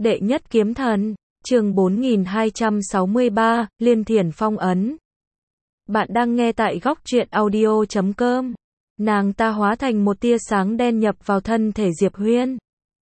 Đệ nhất kiếm thần, chương 4263, Liên Thiển phong ấn. Bạn đang nghe tại góc truyện audio.com. Nàng ta hóa thành một tia sáng đen nhập vào thân thể Diệp Huyên.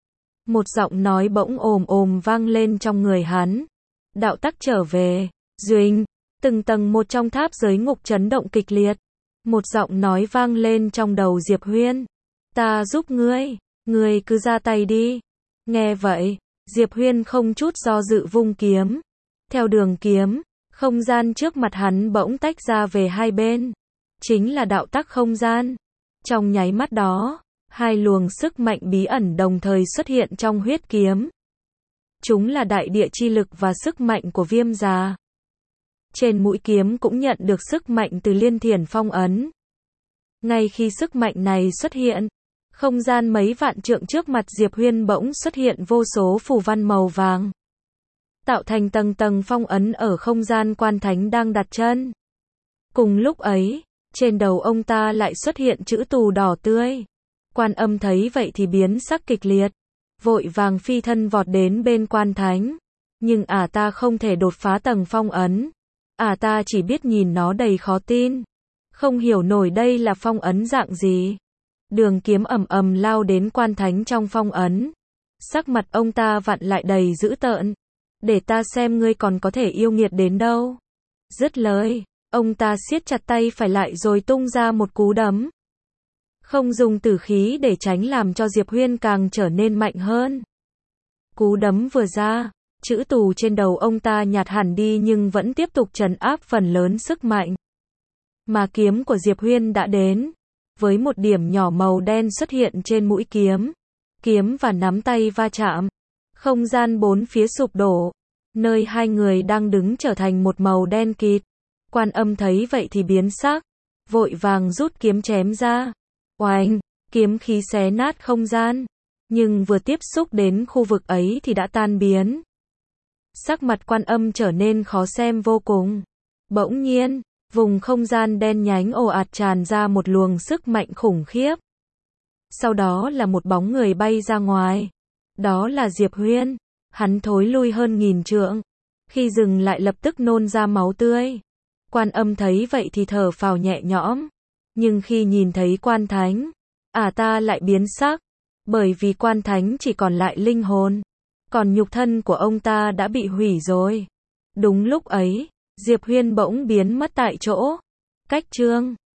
Một giọng nói bỗng ồm ồm vang lên trong người hắn. Đạo tắc trở về, Duynh, từng tầng một trong tháp giới ngục chấn động kịch liệt. Một giọng nói vang lên trong đầu Diệp Huyên. Ta giúp ngươi cứ ra tay đi. Nghe vậy, Diệp Huyên không chút do dự vung kiếm. Theo đường kiếm, không gian trước mặt hắn bỗng tách ra về hai bên. Chính là đạo tắc không gian. Trong nháy mắt đó, hai luồng sức mạnh bí ẩn đồng thời xuất hiện trong huyết kiếm. Chúng là đại địa chi lực và sức mạnh của Viêm Già. Trên mũi kiếm cũng nhận được sức mạnh từ Liên Thiển phong ấn. Ngay khi sức mạnh này xuất hiện, không gian mấy vạn trượng trước mặt Diệp Huyên bỗng xuất hiện vô số phù văn màu vàng, tạo thành tầng tầng phong ấn ở không gian Quan Thánh đang đặt chân. Cùng lúc ấy, trên đầu ông ta lại xuất hiện chữ tù đỏ tươi. Quan Âm thấy vậy thì biến sắc kịch liệt, vội vàng phi thân vọt đến bên Quan Thánh. Nhưng ta không thể đột phá tầng phong ấn. Ta chỉ biết nhìn nó đầy khó tin. Không hiểu nổi đây là phong ấn dạng gì. Đường kiếm ầm ầm lao đến Quan Thánh trong phong ấn. Sắc mặt ông ta vặn lại đầy dữ tợn. Để ta xem ngươi còn có thể yêu nghiệt đến đâu. Dứt lời, ông ta siết chặt tay phải lại rồi tung ra một cú đấm. Không dùng tử khí để tránh làm cho Diệp Huyên càng trở nên mạnh hơn. Cú đấm vừa ra, chữ tù trên đầu ông ta nhạt hẳn đi nhưng vẫn tiếp tục trấn áp phần lớn sức mạnh. Mà kiếm của Diệp Huyên đã đến. Với một điểm nhỏ màu đen xuất hiện trên mũi kiếm. Kiếm và nắm tay va chạm. Không gian bốn phía sụp đổ. Nơi hai người đang đứng trở thành một màu đen kịt. Quan Âm thấy vậy thì biến sắc. Vội vàng rút kiếm chém ra. Oanh, kiếm khí xé nát không gian. Nhưng vừa tiếp xúc đến khu vực ấy thì đã tan biến. Sắc mặt Quan Âm trở nên khó xem vô cùng. Bỗng nhiên, vùng không gian đen nhánh ồ ạt tràn ra một luồng sức mạnh khủng khiếp. Sau đó là một bóng người bay ra ngoài. Đó là Diệp Huyên. Hắn thối lui hơn 1000 trượng. Khi dừng lại lập tức nôn ra máu tươi. Quan Âm thấy vậy thì thở phào nhẹ nhõm. Nhưng khi nhìn thấy Quan Thánh, ta lại biến sắc. Bởi vì Quan Thánh chỉ còn lại linh hồn. Còn nhục thân của ông ta đã bị hủy rồi. Đúng lúc ấy, Diệp Huyên bỗng biến mất tại chỗ. Cách chương